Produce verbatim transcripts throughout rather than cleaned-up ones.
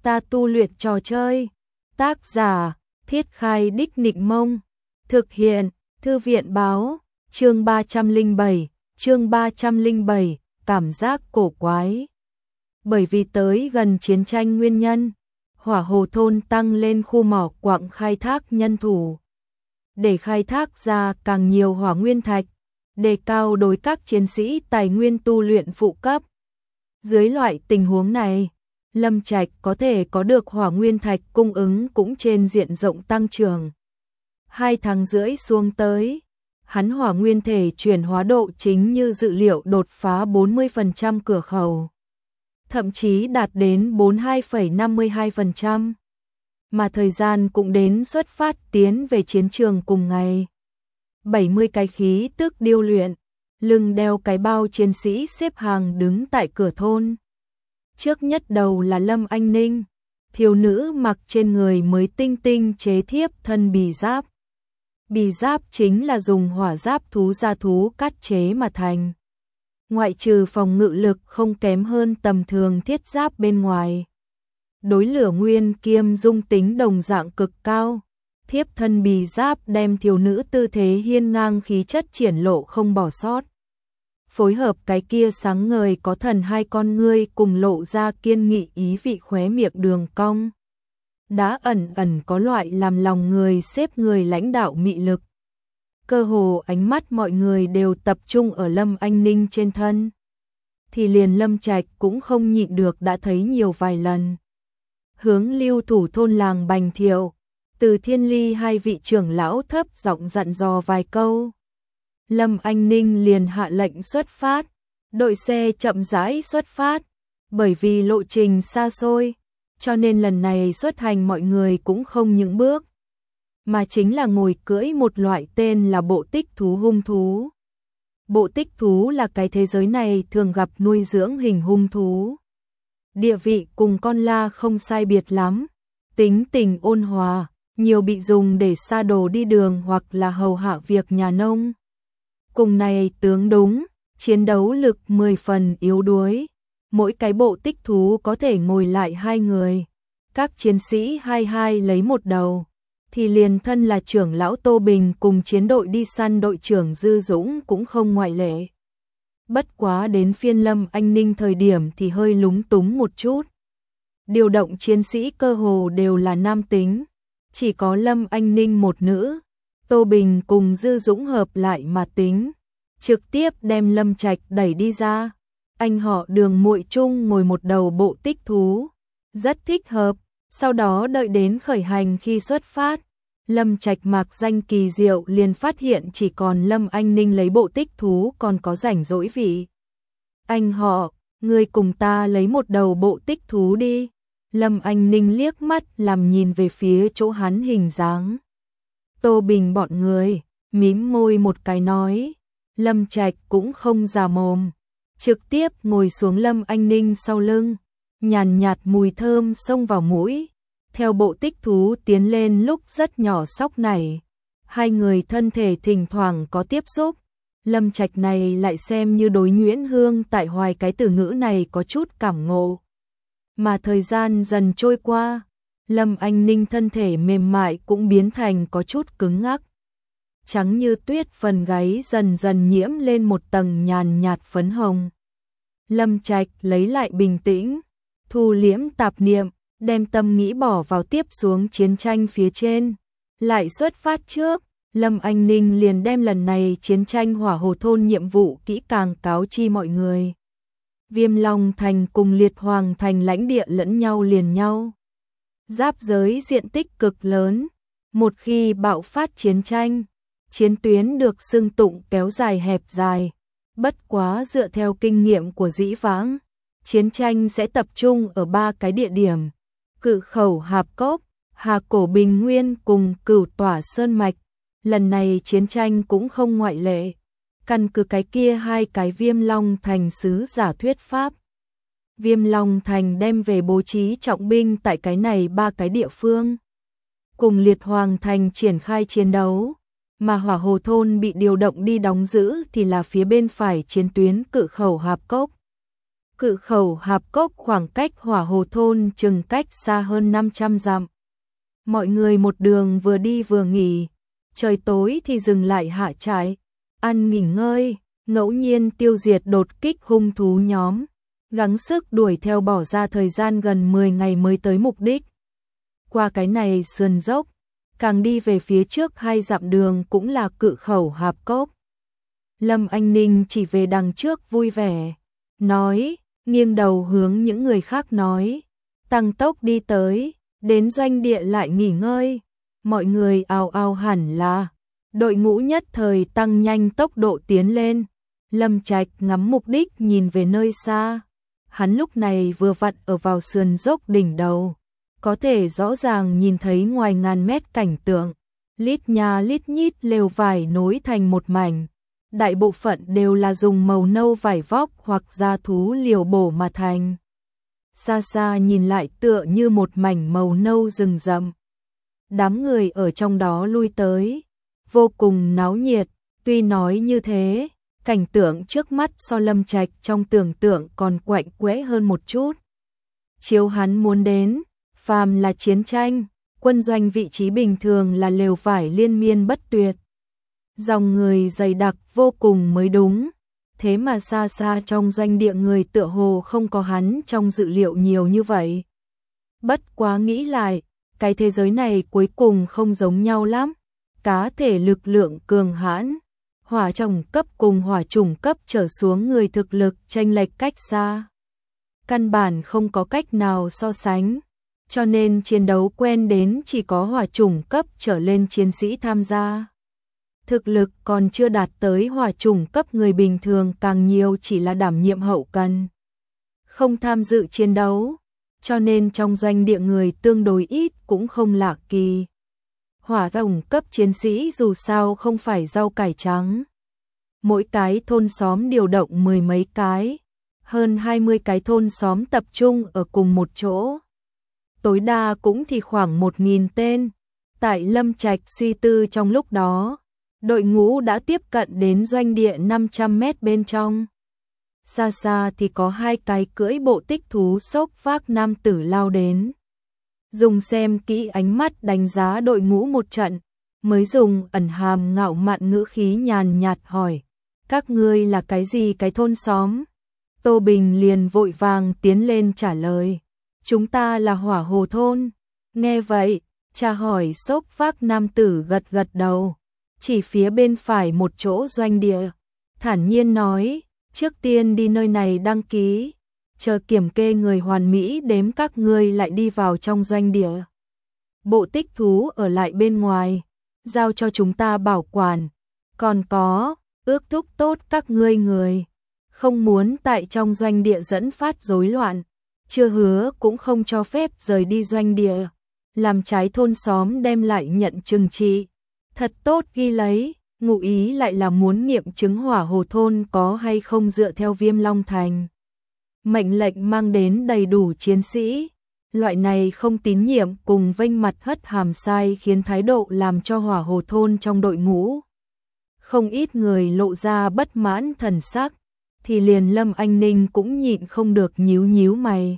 ta tu luyện trò chơi. Tác giả, Thiết Khai Đích Nịnh Mông. Thực hiện, Thư viện Báo. Chương ba trăm lẻ bảy, chương ba trăm lẻ bảy, cảm giác cổ quái. Bởi vì tới gần chiến tranh nguyên nhân, Hỏa Hồ thôn tăng lên khu mỏ quặng khai thác nhân thủ. Để khai thác ra càng nhiều hỏa nguyên thạch, đề cao đối các chiến sĩ tài nguyên tu luyện phụ cấp. Dưới loại tình huống này, Lâm Trạch có thể có được hỏa nguyên thạch cung ứng cũng trên diện rộng tăng trưởng. Hai tháng rưỡi xuống tới, hắn hỏa nguyên thể chuyển hóa độ chính như dự liệu đột phá bốn mươi phần trăm cửa khẩu, thậm chí đạt đến bốn mươi hai phẩy năm mươi hai phần trăm, mà thời gian cũng đến xuất phát tiến về chiến trường cùng ngày. bảy mươi cái khí tức điêu luyện, lưng đeo cái bao chiến sĩ xếp hàng đứng tại cửa thôn. Trước nhất đầu là Lâm Anh Ninh, thiếu nữ mặc trên người mới tinh tinh chế thiếp thân bì giáp. Bì giáp chính là dùng hỏa giáp thú gia thú cắt chế mà thành. Ngoại trừ phòng ngự lực không kém hơn tầm thường thiết giáp bên ngoài. Đối lửa nguyên kiêm dung tính đồng dạng cực cao. Thiếp thân bì giáp đem thiếu nữ tư thế hiên ngang khí chất triển lộ không bỏ sót. Phối hợp cái kia sáng ngời có thần hai con ngươi cùng lộ ra kiên nghị ý vị khóe miệng đường cong. Đã ẩn ẩn có loại làm lòng người xếp người lãnh đạo mị lực. Cơ hồ ánh mắt mọi người đều tập trung ở Lâm Anh Ninh trên thân. Thì liền Lâm Trạch cũng không nhịn được đã thấy nhiều vài lần. Hướng lưu thủ thôn làng Bành Thiệu, Từ Thiên Ly hai vị trưởng lão thấp giọng dặn dò vài câu. Lâm Anh Ninh liền hạ lệnh xuất phát, đội xe chậm rãi xuất phát, bởi vì lộ trình xa xôi, cho nên lần này xuất hành mọi người cũng không những bước, mà chính là ngồi cưỡi một loại tên là bộ tích thú hung thú. Bộ tích thú là cái thế giới này thường gặp nuôi dưỡng hình hung thú. Địa vị cùng con la không sai biệt lắm, tính tình ôn hòa, nhiều bị dùng để sa đồ đi đường hoặc là hầu hạ việc nhà nông. Cùng này tướng đúng, chiến đấu lực mười phần yếu đuối. Mỗi cái bộ tích thú có thể ngồi lại hai người. Các chiến sĩ hai hai lấy một đầu. Thì liền thân là trưởng lão Tô Bình cùng chiến đội đi săn đội trưởng Dư Dũng cũng không ngoại lệ. Bất quá đến phiên Lâm Anh Ninh thời điểm thì hơi lúng túng một chút. Điều động chiến sĩ cơ hồ đều là nam tính. Chỉ có Lâm Anh Ninh một nữ. Tô Bình cùng Dư Dũng hợp lại mà tính, trực tiếp đem Lâm Trạch đẩy đi ra. Anh họ Đường muội chung ngồi một đầu bộ tích thú, rất thích hợp. Sau đó đợi đến khởi hành khi xuất phát, Lâm Trạch mặc danh kỳ diệu liền phát hiện chỉ còn Lâm Anh Ninh lấy bộ tích thú còn có rảnh rỗi vị. Anh họ, ngươi cùng ta lấy một đầu bộ tích thú đi. Lâm Anh Ninh liếc mắt làm nhìn về phía chỗ hắn hình dáng. Tô Bình bọn người, mím môi một cái nói. Lâm Trạch cũng không già mồm, trực tiếp ngồi xuống Lâm Anh Ninh sau lưng, nhàn nhạt mùi thơm xông vào mũi. Theo bộ tích thú tiến lên lúc rất nhỏ sóc này, hai người thân thể thỉnh thoảng có tiếp xúc. Lâm Trạch này lại xem như đối Nguyễn Hương tại hoài cái từ ngữ này có chút cảm ngộ. Mà thời gian dần trôi qua, Lâm Anh Ninh thân thể mềm mại cũng biến thành có chút cứng ngắc. Trắng như tuyết phần gáy dần dần nhiễm lên một tầng nhàn nhạt phấn hồng. Lâm Trạch lấy lại bình tĩnh, thu liễm tạp niệm, đem tâm nghĩ bỏ vào tiếp xuống chiến tranh phía trên. Lại xuất phát trước, Lâm Anh Ninh liền đem lần này chiến tranh Hỏa Hồ thôn nhiệm vụ kỹ càng cáo chi mọi người. Viêm Long Thành cùng Liệt Hoàng Thành lãnh địa lẫn nhau liền nhau. Giáp giới diện tích cực lớn, một khi bạo phát chiến tranh, chiến tuyến được xưng tụng kéo dài hẹp dài. Bất quá dựa theo kinh nghiệm của dĩ vãng, chiến tranh sẽ tập trung ở ba cái địa điểm: Cự Khẩu Hạp Cốc, Hà Cổ Bình Nguyên cùng Cửu Tỏa Sơn Mạch. Lần này chiến tranh cũng không ngoại lệ. Căn cứ cái kia hai cái Viêm Long Thành sứ giả thuyết pháp, Viêm Long Thành đem về bố trí trọng binh tại cái này ba cái địa phương, cùng Liệt Hoàng Thành triển khai chiến đấu, mà Hỏa Hồ thôn bị điều động đi đóng giữ thì là phía bên phải chiến tuyến Cự Khẩu Hạp Cốc. Cự khẩu hạp cốc khoảng cách Hỏa Hồ thôn chừng cách xa hơn năm trăm dặm. Mọi người một đường vừa đi vừa nghỉ, trời tối thì dừng lại hạ trại, ăn nghỉ ngơi, ngẫu nhiên tiêu diệt đột kích hung thú nhóm, gắng sức đuổi theo bỏ ra thời gian gần mười ngày mới tới mục đích. Qua cái này sườn dốc, càng đi về phía trước hai dặm đường cũng là cự khẩu hạp cốc. Lâm Anh Ninh chỉ về đằng trước vui vẻ, nói, nghiêng đầu hướng những người khác nói, tăng tốc đi tới, đến doanh địa lại nghỉ ngơi. Mọi người ào ào hẳn là, đội ngũ nhất thời tăng nhanh tốc độ tiến lên. Lâm Trạch ngắm mục đích nhìn về nơi xa, hắn lúc này vừa vặn ở vào sườn dốc đỉnh đầu, có thể rõ ràng nhìn thấy ngoài ngàn mét cảnh tượng, lít nhà lít nhít lều vải nối thành một mảnh. Đại bộ phận đều là dùng màu nâu vải vóc hoặc da thú liều bổ mà thành. Xa xa nhìn lại tựa như một mảnh màu nâu rừng rậm. Đám người ở trong đó lui tới, vô cùng náo nhiệt, tuy nói như thế, cảnh tượng trước mắt so Lâm Trạch trong tưởng tượng còn quạnh quẽ hơn một chút. Chiếu hắn muốn đến, phàm là chiến tranh, quân doanh vị trí bình thường là lều vải liên miên bất tuyệt. Dòng người dày đặc vô cùng mới đúng, thế mà xa xa trong doanh địa người tựa hồ không có hắn trong dự liệu nhiều như vậy. Bất quá nghĩ lại, cái thế giới này cuối cùng không giống nhau lắm, cá thể lực lượng cường hãn, hỏa trùng cấp cùng hỏa trùng cấp trở xuống người thực lực chênh lệch cách xa. Căn bản không có cách nào so sánh, cho nên chiến đấu quen đến chỉ có hỏa trùng cấp trở lên chiến sĩ tham gia. Thực lực còn chưa đạt tới hỏa chủng cấp người bình thường càng nhiều chỉ là đảm nhiệm hậu cần, không tham dự chiến đấu, cho nên trong doanh địa người tương đối ít cũng không lạ kỳ. Hỏa chủng cấp chiến sĩ dù sao không phải rau cải trắng. Mỗi cái thôn xóm điều động mười mấy cái, hơn hai mươi cái thôn xóm tập trung ở cùng một chỗ. Tối đa cũng thì khoảng một nghìn tên. Tại Lâm Trạch suy tư trong lúc đó, đội ngũ đã tiếp cận đến doanh địa năm trăm mét bên trong. Xa xa thì có hai cái cưỡi bộ tích thú xốc vác nam tử lao đến. Dùng xem kỹ ánh mắt đánh giá đội ngũ một trận, mới dùng ẩn hàm ngạo mạn ngữ khí nhàn nhạt hỏi, các ngươi là cái gì cái thôn xóm? Tô Bình liền vội vàng tiến lên trả lời, chúng ta là Hỏa Hồ thôn. Nghe vậy, cha hỏi xốc vác nam tử gật gật đầu, chỉ phía bên phải một chỗ doanh địa, thản nhiên nói, trước tiên đi nơi này đăng ký, chờ kiểm kê người hoàn mỹ đếm các ngươi lại đi vào trong doanh địa. Bộ tích thú ở lại bên ngoài, giao cho chúng ta bảo quản, còn có, ước thúc tốt các ngươi người, không muốn tại trong doanh địa dẫn phát rối loạn, chưa hứa cũng không cho phép rời đi doanh địa, làm trái thôn xóm đem lại nhận trừng trị. Thật tốt ghi lấy, ngụ ý lại là muốn nghiệm chứng Hỏa Hồ thôn có hay không dựa theo Viêm Long Thành. Mệnh lệnh mang đến đầy đủ chiến sĩ, loại này không tín nhiệm cùng vênh mặt hất hàm sai khiến thái độ làm cho Hỏa Hồ thôn trong đội ngũ. Không ít người lộ ra bất mãn thần sắc, thì liền Lâm Anh Ninh cũng nhịn không được nhíu nhíu mày.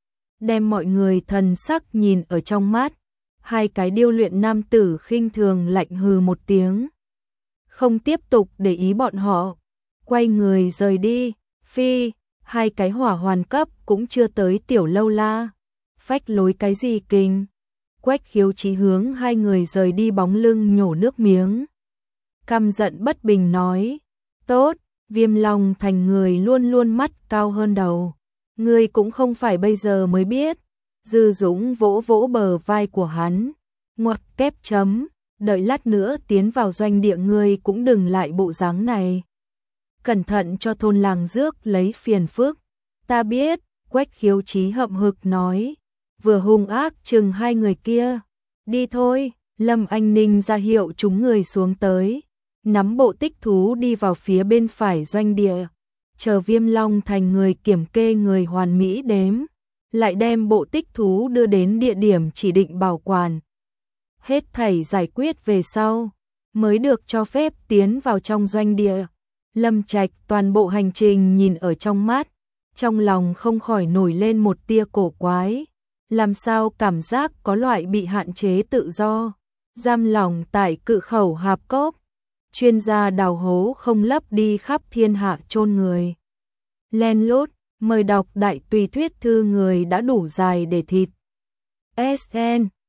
Đem mọi người thần sắc nhìn ở trong mắt. Hai cái điêu luyện nam tử khinh thường lạnh hừ một tiếng, không tiếp tục để ý bọn họ, quay người rời đi. Phi, hai cái hỏa hoàn cấp cũng chưa tới tiểu lâu la, phách lối cái gì kinh. Quách Khiếu Chí hướng hai người rời đi bóng lưng nhổ nước miếng, căm giận bất bình nói, tốt, Viêm Long Thành người luôn luôn mắt cao hơn đầu, ngươi cũng không phải bây giờ mới biết. Dư Dũng vỗ vỗ bờ vai của hắn, ngoặc kép chấm, đợi lát nữa tiến vào doanh địa ngươi cũng đừng lại bộ dáng này. Cẩn thận cho thôn làng rước lấy phiền phức. Ta biết, Quách Khiếu Chí hậm hực nói, vừa hung ác chừng hai người kia. Đi thôi, Lâm Anh Ninh ra hiệu chúng người xuống tới, nắm bộ tích thú đi vào phía bên phải doanh địa, chờ Viêm Long Thành người kiểm kê người hoàn mỹ đếm, lại đem bộ tích thú đưa đến địa điểm chỉ định bảo quản. Hết thảy giải quyết về sau, mới được cho phép tiến vào trong doanh địa. Lâm Trạch toàn bộ hành trình nhìn ở trong mắt, trong lòng không khỏi nổi lên một tia cổ quái, làm sao cảm giác có loại bị hạn chế tự do, giam lòng tại cự khẩu hạp cốc, chuyên gia đào hố không lấp đi khắp thiên hạ chôn người. Len lút, mời đọc đại tùy thuyết thư người đã đủ dài để thịt. ét en